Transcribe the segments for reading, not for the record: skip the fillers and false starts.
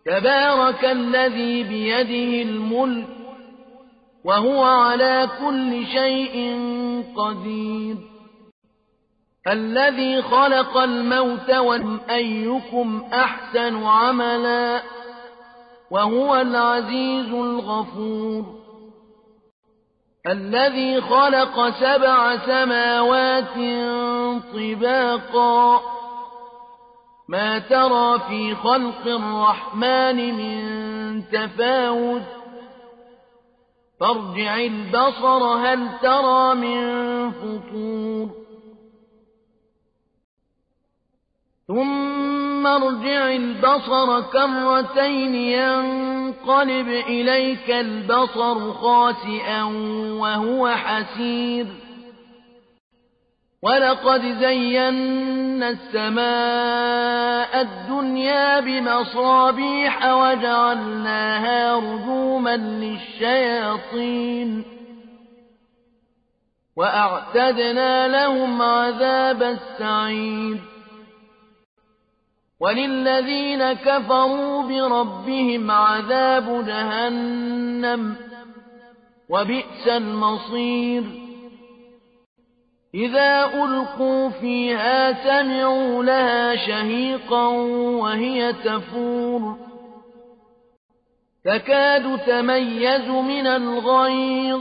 تبارك الذي بيده الملك وهو على كل شيء قدير الذي خلق الموت أيكم أحسن عملا وهو العزيز الغفور الذي خلق 7 سماوات طباقا ما ترى في خلق الرحمن من تفاوت فارجع البصر هل ترى من فطور ثم ارجع البصر كرتين ينقلب إليك البصر خاسئا وهو حسير ولقد زينا السماء الدنيا بمصابيح وجعلناها رجوما للشياطين وأعتدنا لهم عذاب السعير وللذين كفروا بربهم عذاب جهنم وبئس المصير إذا ألقوا فيها سمعوا لها شهيقا وهي تفور تكاد تميز من الغيظ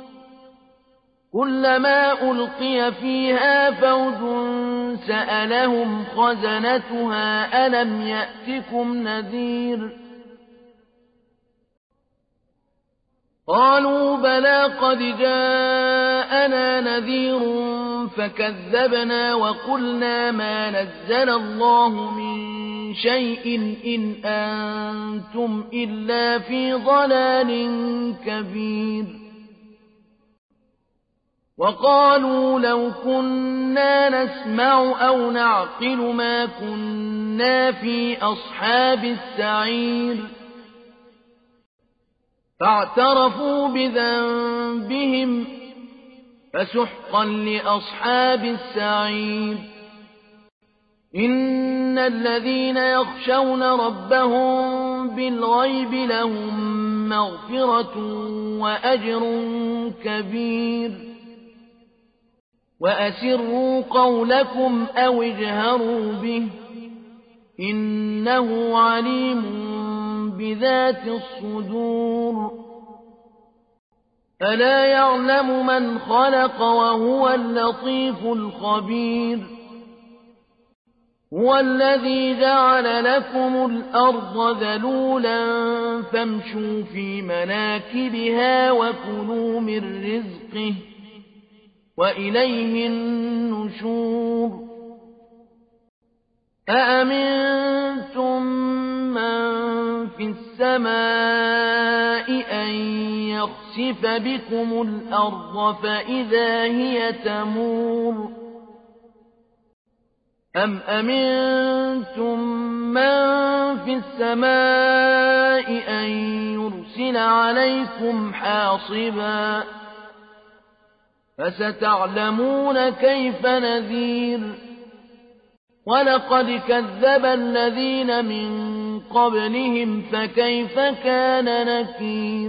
كلما ألقي فيها فوج سألهم خزنتها ألم يأتكم نذير قالوا بلى قد جاءنا نذير فكذبنا وقلنا ما نزل الله من شيء إن أنتم إلا في ضلال كبير وقالوا لو كنا نسمع أو نعقل ما كنا في أصحاب السعير فاعترفوا بذنبهم فسحقا لأصحاب السعير إن الذين يخشون ربهم بالغيب لهم مغفرة وأجر كبير وأسروا قولكم أو اجهروا به إنه عليم بذات الصدور ألا يعلم من خلق وهو اللطيف الخبير هو الذي جعل لكم الأرض ذلولا فامشوا في مناكبها وكلوا من رزقه وإليه النشور أأمنتم من في السماء أن يخسف بكم الأرض فإذا هي تمور أم أمنتم من في السماء أن يرسل عليكم حاصبا فستعلمون كيف نذير ولقد كذب الذين من قبلهم فكيف كان نكير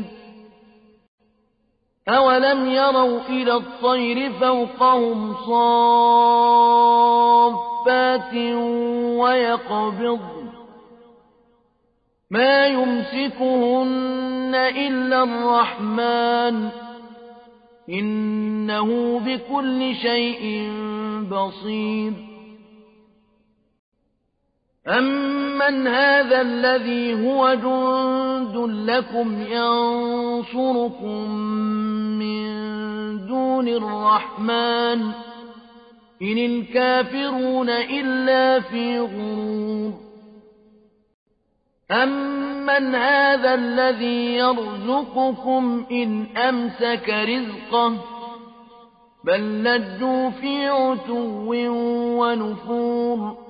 أولم يروا إلى الطير فوقهم صافات ويقبضن ما يمسكهن إلا الرحمن إنه بكل شيء بصير أمن هذا الذي هو جند لكم ينصركم من دون الرحمن إن الكافرون إلا في غرور أمن هذا الذي يرزقكم إن أمسك رزقه بل لجوا في عتو ونفور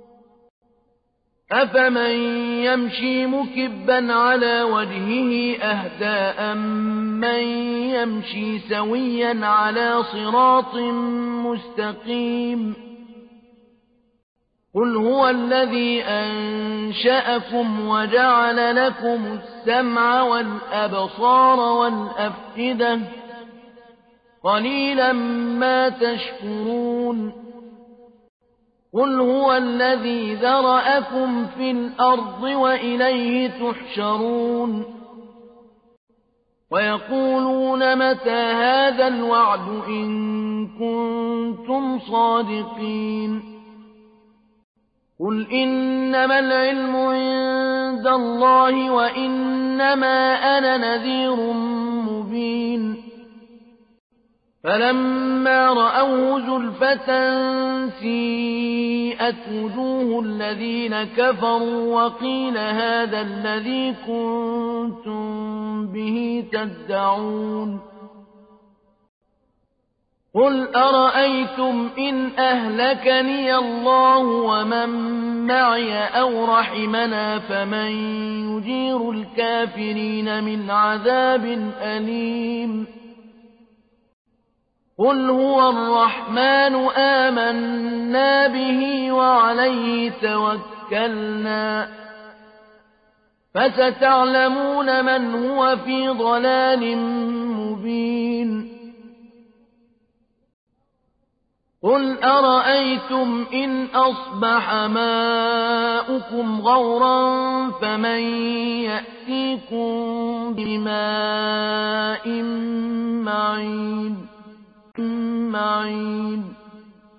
أفمن يمشي مكبا على وجهه أهدى أمن يمشي سويا على صراط مستقيم قل هو الذي أنشأكم وجعل لكم السمع والأبصار والأفئدة قليلا ما تشكرون قل هو الذي ذرأكم في الأرض وإليه تحشرون ويقولون متى هذا الوعد إن كنتم صادقين قل إنما العلم عند الله وإنما أنا نذير مبين فلما رأوه زلفة سيئت وجوه الذين كفروا وقيل هذا الذي كنتم به تدعون قل أرأيتم إن أهلكني الله ومن معي أو رحمنا فمن يجير الكافرين من عذاب أليم قل هو الرحمن آمنا به وعليه توكلنا فستعلمون من هو في ضلال مبين قل أرأيتم إن أصبح ماؤكم غورا فمن يأتيكم بماء معين